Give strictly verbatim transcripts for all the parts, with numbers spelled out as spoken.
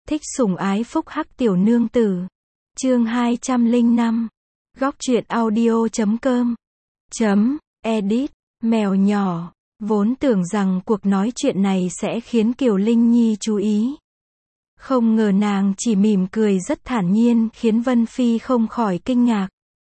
Thích sủng ái phúc hắc tiểu nương tử. Chương hai trăm lẻ năm. Góc truyện audio chấm com. Chấm, edit, mèo nhỏ. Vốn tưởng rằng cuộc nói chuyện này sẽ khiến Kiều Linh Nhi chú ý. Không ngờ nàng chỉ mỉm cười rất thản nhiên khiến Vân Phi không khỏi kinh ngạc.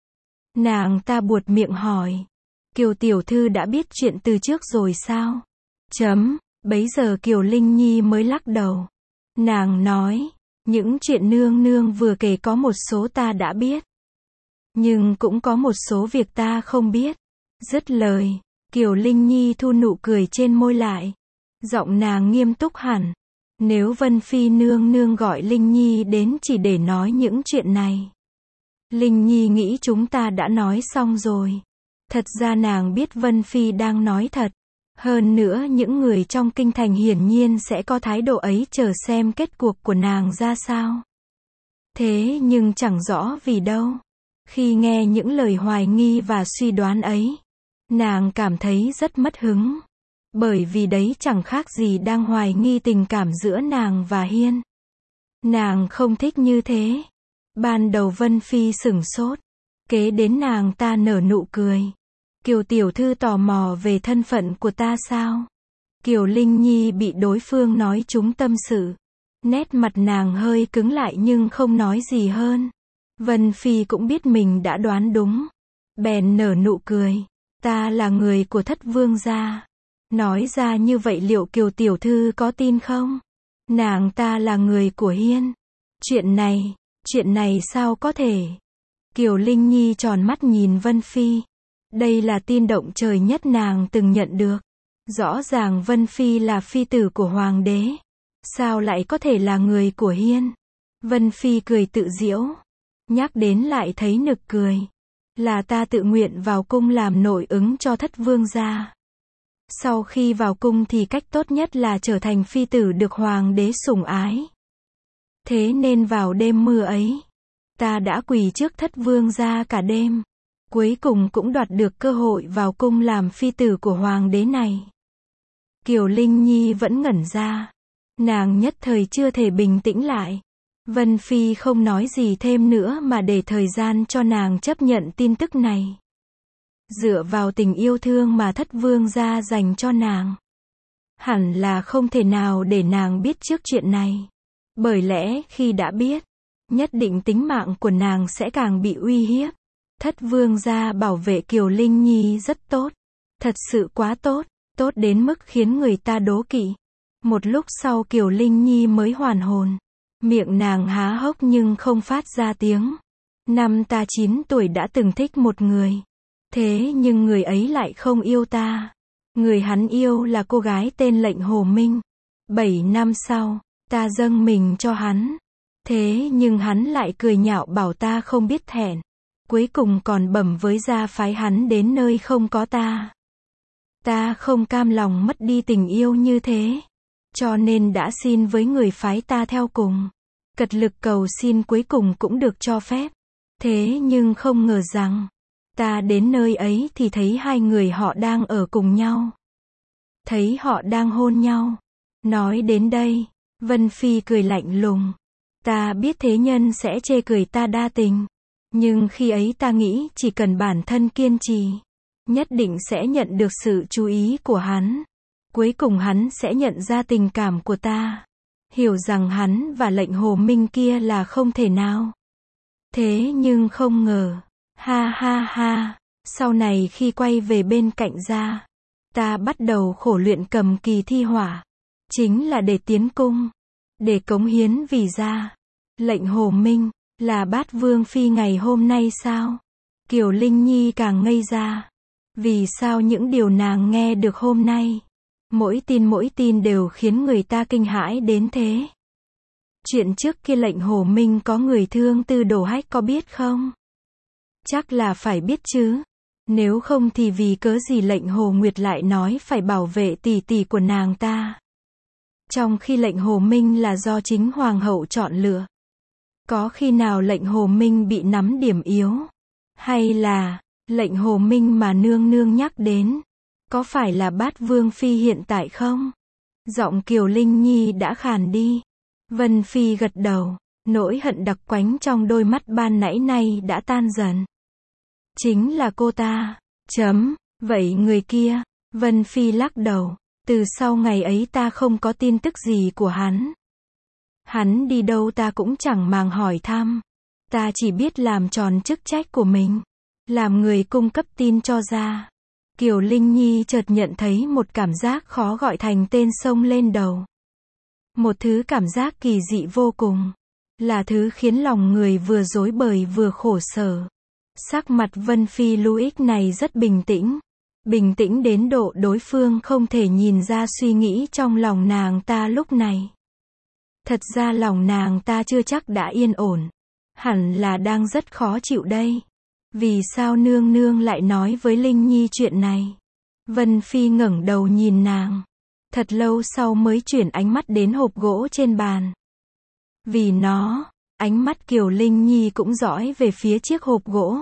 Nàng ta buột miệng hỏi. Kiều tiểu thư đã biết chuyện từ trước rồi sao? Chấm, bấy giờ Kiều Linh Nhi mới lắc đầu. Nàng nói, những chuyện nương nương vừa kể có một số ta đã biết. Nhưng cũng có một số việc ta không biết. Dứt lời, Kiều Linh Nhi thu nụ cười trên môi lại. Giọng nàng nghiêm túc hẳn. Nếu Vân Phi nương nương gọi Linh Nhi đến chỉ để nói những chuyện này. Linh Nhi nghĩ chúng ta đã nói xong rồi. Thật ra nàng biết Vân Phi đang nói thật. Hơn nữa những người trong kinh thành hiển nhiên sẽ có thái độ ấy chờ xem kết cuộc của nàng ra sao. Thế nhưng chẳng rõ vì đâu. Khi nghe những lời hoài nghi và suy đoán ấy, nàng cảm thấy rất mất hứng. Bởi vì đấy chẳng khác gì đang hoài nghi tình cảm giữa nàng và Hiên. Nàng không thích như thế. Ban đầu Vân Phi sửng sốt. Kế đến nàng ta nở nụ cười. Kiều tiểu thư tò mò về thân phận của ta sao? Kiều Linh Nhi bị đối phương nói trúng tâm sự. Nét mặt nàng hơi cứng lại nhưng không nói gì hơn. Vân Phi cũng biết mình đã đoán đúng. Bèn nở nụ cười. Ta là người của Thất Vương gia. Nói ra như vậy liệu Kiều tiểu thư có tin không? Nàng ta là người của Hiên. Chuyện này, chuyện này sao có thể? Kiều Linh Nhi tròn mắt nhìn Vân Phi. Đây là tin động trời nhất nàng từng nhận được. Rõ ràng Vân Phi là phi tử của hoàng đế. Sao lại có thể là người của Hiên? Vân Phi cười tự giễu. Nhắc đến lại thấy nực cười. Là ta tự nguyện vào cung làm nội ứng cho Thất Vương gia. Sau khi vào cung thì cách tốt nhất là trở thành phi tử được hoàng đế sủng ái. Thế nên vào đêm mưa ấy, ta đã quỳ trước Thất Vương gia cả đêm. Cuối cùng cũng đoạt được cơ hội vào cung làm phi tử của hoàng đế này. Kiều Linh Nhi vẫn ngẩn ra. Nàng nhất thời chưa thể bình tĩnh lại. Vân Phi không nói gì thêm nữa mà để thời gian cho nàng chấp nhận tin tức này. Dựa vào tình yêu thương mà Thất Vương gia dành cho nàng, hẳn là không thể nào để nàng biết trước chuyện này. Bởi lẽ khi đã biết, nhất định tính mạng của nàng sẽ càng bị uy hiếp. Thất Vương gia bảo vệ Kiều Linh Nhi rất tốt. Thật sự quá tốt. Tốt đến mức khiến người ta đố kỵ. Một lúc sau Kiều Linh Nhi mới hoàn hồn. Miệng nàng há hốc nhưng không phát ra tiếng. Năm ta chín tuổi đã từng thích một người. Thế nhưng người ấy lại không yêu ta. Người hắn yêu là cô gái tên Lệnh Hồ Minh. Bảy năm sau, ta dâng mình cho hắn. Thế nhưng hắn lại cười nhạo bảo ta không biết thẹn. Cuối cùng còn bẩm với gia phái hắn đến nơi không có ta. Ta không cam lòng mất đi tình yêu như thế. Cho nên đã xin với người phái ta theo cùng. Cật lực cầu xin cuối cùng cũng được cho phép. Thế nhưng không ngờ rằng, ta đến nơi ấy thì thấy hai người họ đang ở cùng nhau. Thấy họ đang hôn nhau. Nói đến đây, Vân Phi cười lạnh lùng. Ta biết thế nhân sẽ chê cười ta đa tình. Nhưng khi ấy ta nghĩ chỉ cần bản thân kiên trì, nhất định sẽ nhận được sự chú ý của hắn. Cuối cùng hắn sẽ nhận ra tình cảm của ta. Hiểu rằng hắn và Lệnh Hồ Minh kia là không thể nào. Thế nhưng không ngờ. Ha ha ha. Sau này khi quay về bên cạnh gia, ta bắt đầu khổ luyện cầm kỳ thi hỏa. Chính là để tiến cung. Để cống hiến vì gia. Lệnh Hồ Minh là Bát Vương Phi ngày hôm nay sao? Kiều Linh Nhi càng ngây ra. Vì sao những điều nàng nghe được hôm nay, mỗi tin mỗi tin đều khiến người ta kinh hãi đến thế? Chuyện trước kia Lệnh Hồ Minh có người thương Tư Đồ Hách có biết không? Chắc là phải biết chứ. Nếu không thì vì cớ gì Lệnh Hồ Nguyệt lại nói phải bảo vệ tỷ tỷ của nàng ta? Trong khi Lệnh Hồ Minh là do chính hoàng hậu chọn lựa. Có khi nào Lệnh Hồ Minh bị nắm điểm yếu? Hay là, Lệnh Hồ Minh mà nương nương nhắc đến, có phải là Bát Vương Phi hiện tại không? Giọng Kiều Linh Nhi đã khàn đi. Vân Phi gật đầu, nỗi hận đặc quánh trong đôi mắt ban nãy nay đã tan dần. Chính là cô ta. Chấm, vậy người kia? Vân Phi lắc đầu, từ sau ngày ấy ta không có tin tức gì của hắn. Hắn đi đâu ta cũng chẳng màng hỏi thăm. Ta chỉ biết làm tròn chức trách của mình, làm người cung cấp tin cho ra. Kiều Linh Nhi chợt nhận thấy một cảm giác khó gọi thành tên xông lên đầu. Một thứ cảm giác kỳ dị vô cùng, là thứ khiến lòng người vừa rối bời vừa khổ sở. Sắc mặt Vân Phi Louis này rất bình tĩnh, bình tĩnh đến độ đối phương không thể nhìn ra suy nghĩ trong lòng nàng ta lúc này. Thật ra lòng nàng ta chưa chắc đã yên ổn, hẳn là đang rất khó chịu đây. Vì sao nương nương lại nói với Linh Nhi chuyện này? Vân Phi ngẩng đầu nhìn nàng, thật lâu sau mới chuyển ánh mắt đến hộp gỗ trên bàn. Vì nó, ánh mắt Kiều Linh Nhi cũng dõi về phía chiếc hộp gỗ.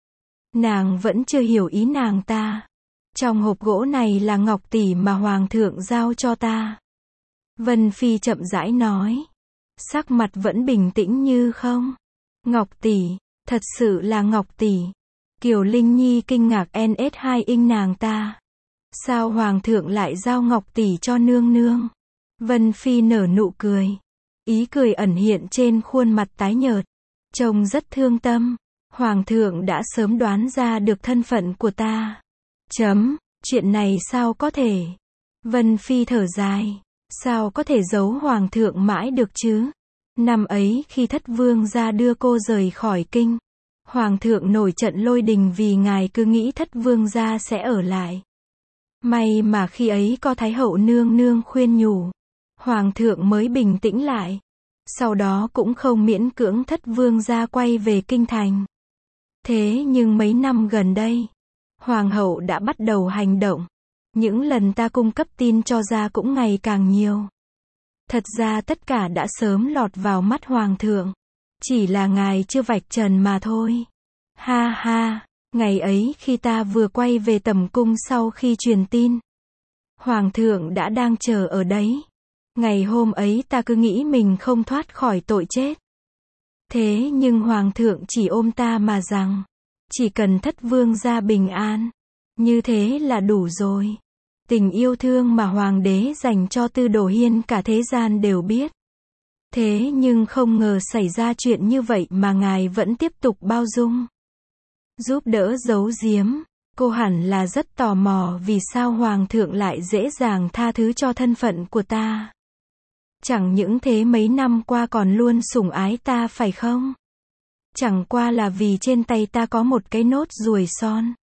Nàng vẫn chưa hiểu ý nàng ta. Trong hộp gỗ này là ngọc tỷ mà Hoàng thượng giao cho ta. Vân Phi chậm rãi nói, sắc mặt vẫn bình tĩnh như không. Ngọc tỷ, thật sự là ngọc tỷ. Kiều Linh Nhi kinh ngạc en ét hai inh nàng ta. Sao Hoàng thượng lại giao ngọc tỷ cho nương nương? Vân Phi nở nụ cười. Ý cười ẩn hiện trên khuôn mặt tái nhợt, trông rất thương tâm. Hoàng thượng đã sớm đoán ra được thân phận của ta. Chấm, chuyện này sao có thể? Vân Phi thở dài, sao có thể giấu Hoàng thượng mãi được chứ? Năm ấy khi Thất Vương gia đưa cô rời khỏi kinh, Hoàng thượng nổi trận lôi đình vì ngài cứ nghĩ Thất Vương gia sẽ ở lại. May mà khi ấy có Thái hậu nương nương khuyên nhủ, Hoàng thượng mới bình tĩnh lại. Sau đó cũng không miễn cưỡng Thất Vương gia quay về kinh thành. Thế nhưng mấy năm gần đây, Hoàng hậu đã bắt đầu hành động. Những lần ta cung cấp tin cho ra cũng ngày càng nhiều. Thật ra tất cả đã sớm lọt vào mắt Hoàng thượng. Chỉ là ngài chưa vạch trần mà thôi. Ha ha, ngày ấy khi ta vừa quay về tầm cung sau khi truyền tin, Hoàng thượng đã đang chờ ở đấy. Ngày hôm ấy ta cứ nghĩ mình không thoát khỏi tội chết. Thế nhưng Hoàng thượng chỉ ôm ta mà rằng, chỉ cần Thất Vương gia bình an, như thế là đủ rồi. Tình yêu thương mà Hoàng đế dành cho Tư Đồ Hiên cả thế gian đều biết. Thế nhưng không ngờ xảy ra chuyện như vậy mà ngài vẫn tiếp tục bao dung, giúp đỡ giấu giếm. Cô hẳn là rất tò mò vì sao Hoàng thượng lại dễ dàng tha thứ cho thân phận của ta. Chẳng những thế mấy năm qua còn luôn sủng ái ta phải không? Chẳng qua là vì trên tay ta có một cái nốt ruồi son,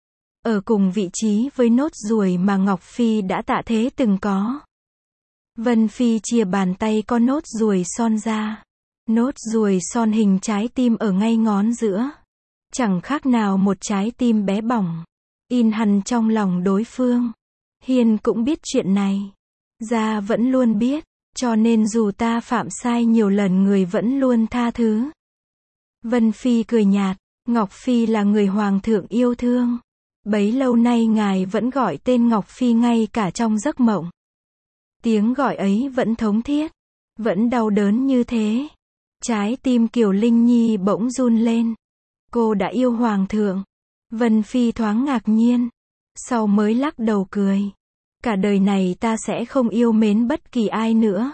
ở cùng vị trí với nốt ruồi mà Ngọc Phi đã tạ thế từng có. Vân Phi chìa bàn tay có nốt ruồi son ra. Nốt ruồi son hình trái tim ở ngay ngón giữa. Chẳng khác nào một trái tim bé bỏng, in hằn trong lòng đối phương. Hiền cũng biết chuyện này. Gia vẫn luôn biết, cho nên dù ta phạm sai nhiều lần người vẫn luôn tha thứ. Vân Phi cười nhạt, Ngọc Phi là người Hoàng thượng yêu thương. Bấy lâu nay ngài vẫn gọi tên Ngọc Phi ngay cả trong giấc mộng. Tiếng gọi ấy vẫn thống thiết, vẫn đau đớn như thế. Trái tim Kiều Linh Nhi bỗng run lên. Cô đã yêu Hoàng thượng. Vân Phi thoáng ngạc nhiên, sau mới lắc đầu cười. Cả đời này ta sẽ không yêu mến bất kỳ ai nữa.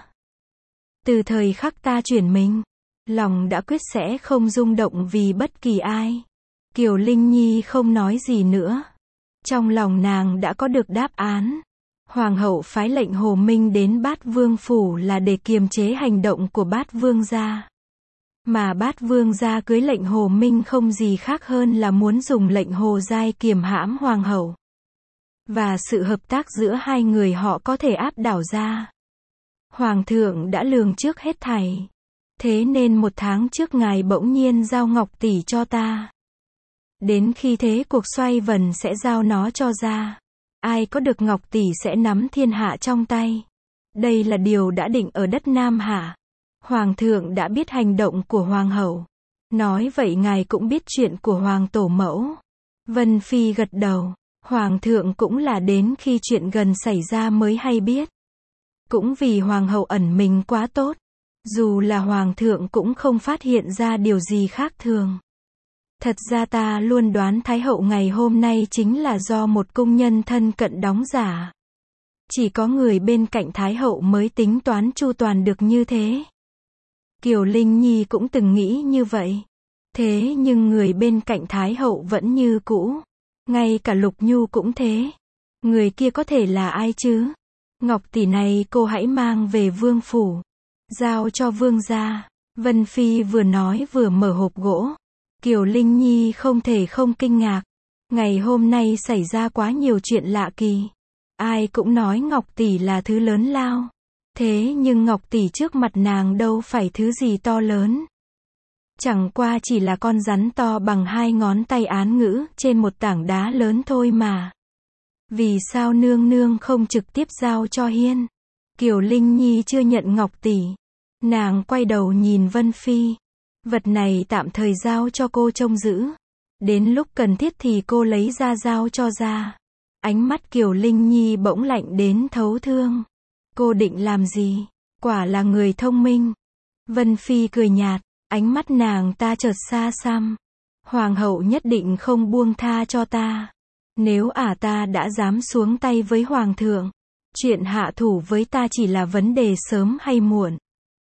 Từ thời khắc ta chuyển mình, lòng đã quyết sẽ không rung động vì bất kỳ ai. Kiều Linh Nhi không nói gì nữa. Trong lòng nàng đã có được đáp án. Hoàng hậu phái lệnh Hồ Minh đến Bát Vương phủ là để kiềm chế hành động của Bát Vương gia. Mà Bát Vương gia cưới lệnh Hồ Minh không gì khác hơn là muốn dùng lệnh Hồ Giai kiềm hãm Hoàng hậu. Và sự hợp tác giữa hai người họ có thể áp đảo ra. Hoàng thượng đã lường trước hết thảy. Thế nên một tháng trước ngài bỗng nhiên giao ngọc tỷ cho ta. Đến khi thế cuộc xoay vần sẽ giao nó cho ra. Ai có được ngọc tỷ sẽ nắm thiên hạ trong tay. Đây là điều đã định ở đất Nam Hạ. Hoàng thượng đã biết hành động của Hoàng hậu. Nói vậy ngài cũng biết chuyện của Hoàng tổ mẫu. Vân Phi gật đầu. Hoàng thượng cũng là đến khi chuyện gần xảy ra mới hay biết. Cũng vì Hoàng hậu ẩn mình quá tốt. Dù là hoàng thượng cũng không phát hiện ra điều gì khác thường. Thật ra ta luôn đoán Thái hậu ngày hôm nay chính là do một cung nhân thân cận đóng giả. Chỉ có người bên cạnh Thái hậu mới tính toán chu toàn được như thế. Kiều Linh Nhi cũng từng nghĩ như vậy. Thế nhưng người bên cạnh Thái hậu vẫn như cũ. Ngay cả Lục Nhu cũng thế. Người kia có thể là ai chứ? Ngọc tỷ này cô hãy mang về vương phủ. Giao cho vương gia. Vân Phi vừa nói vừa mở hộp gỗ. Kiều Linh Nhi không thể không kinh ngạc. Ngày hôm nay xảy ra quá nhiều chuyện lạ kỳ. Ai cũng nói Ngọc tỷ là thứ lớn lao. Thế nhưng Ngọc tỷ trước mặt nàng đâu phải thứ gì to lớn. Chẳng qua chỉ là con rắn to bằng hai ngón tay án ngữ trên một tảng đá lớn thôi mà. Vì sao nương nương không trực tiếp giao cho Hiên? Kiều Linh Nhi chưa nhận Ngọc tỷ. Nàng quay đầu nhìn Vân Phi. Vật này tạm thời giao cho cô trông giữ. Đến lúc cần thiết thì cô lấy ra giao cho ra. Ánh mắt Kiều Linh Nhi bỗng lạnh đến thấu thương. Cô định làm gì? Quả là người thông minh. Vân Phi cười nhạt. Ánh mắt nàng ta chợt xa xăm. Hoàng hậu nhất định không buông tha cho ta. Nếu ả ta đã dám xuống tay với hoàng thượng, chuyện hạ thủ với ta chỉ là vấn đề sớm hay muộn.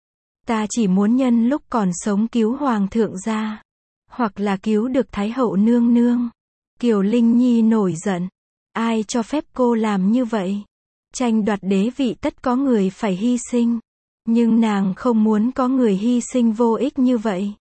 Ta chỉ muốn nhân lúc còn sống cứu hoàng thượng ra, hoặc là cứu được Thái hậu nương nương. Kiều Linh Nhi nổi giận. Ai cho phép cô làm như vậy? Tranh đoạt đế vị tất có người phải hy sinh. Nhưng nàng không muốn có người hy sinh vô ích như vậy.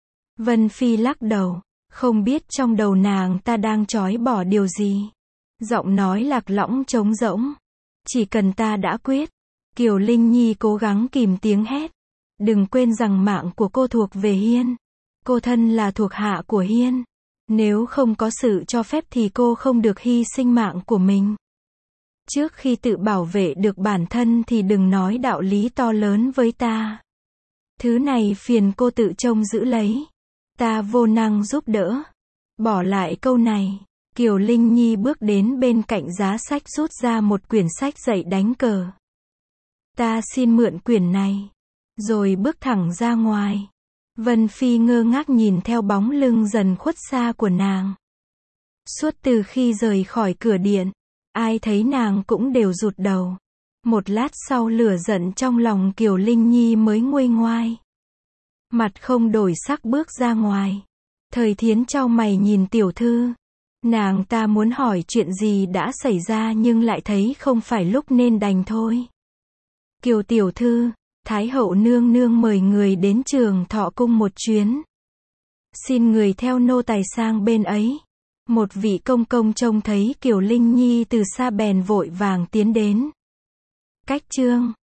Vân Phi lắc đầu. Không biết trong đầu nàng ta đang trói bỏ điều gì. Giọng nói lạc lõng trống rỗng. Chỉ cần ta đã quyết. Kiều Linh Nhi cố gắng kìm tiếng hét. Đừng quên rằng mạng của cô thuộc về Hiên. Cô thân là thuộc hạ của Hiên. Nếu không có sự cho phép thì cô không được hy sinh mạng của mình. Trước khi tự bảo vệ được bản thân thì đừng nói đạo lý to lớn với ta. Thứ này phiền cô tự trông giữ lấy. Ta vô năng giúp đỡ. Bỏ lại câu này. Kiều Linh Nhi bước đến bên cạnh giá sách rút ra một quyển sách dạy đánh cờ. Ta xin mượn quyển này. Rồi bước thẳng ra ngoài. Vân Phi ngơ ngác nhìn theo bóng lưng dần khuất xa của nàng. Suốt từ khi rời khỏi cửa điện, ai thấy nàng cũng đều rụt đầu. Một lát sau lửa giận trong lòng Kiều Linh Nhi mới nguôi ngoai. Mặt không đổi sắc bước ra ngoài. Thời Thiến chau mày nhìn tiểu thư. Nàng ta muốn hỏi chuyện gì đã xảy ra nhưng lại thấy không phải lúc nên đành thôi. Kiều tiểu thư, Thái hậu nương nương mời người đến Trường Thọ cung một chuyến. Xin người theo nô tài sang bên ấy. Một vị công công trông thấy Kiều Linh Nhi từ xa bèn vội vàng tiến đến. Cách chương